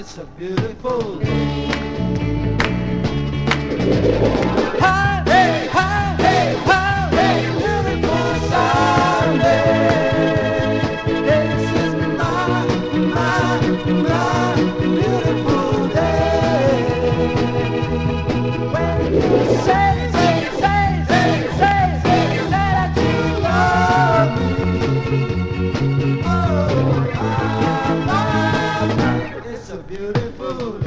It's a beautiful day. Hi, hey, hi, hey, hi, hey, beautiful Sunday. This is my beautiful day. When you say that you love me, oh, it's a beautiful day.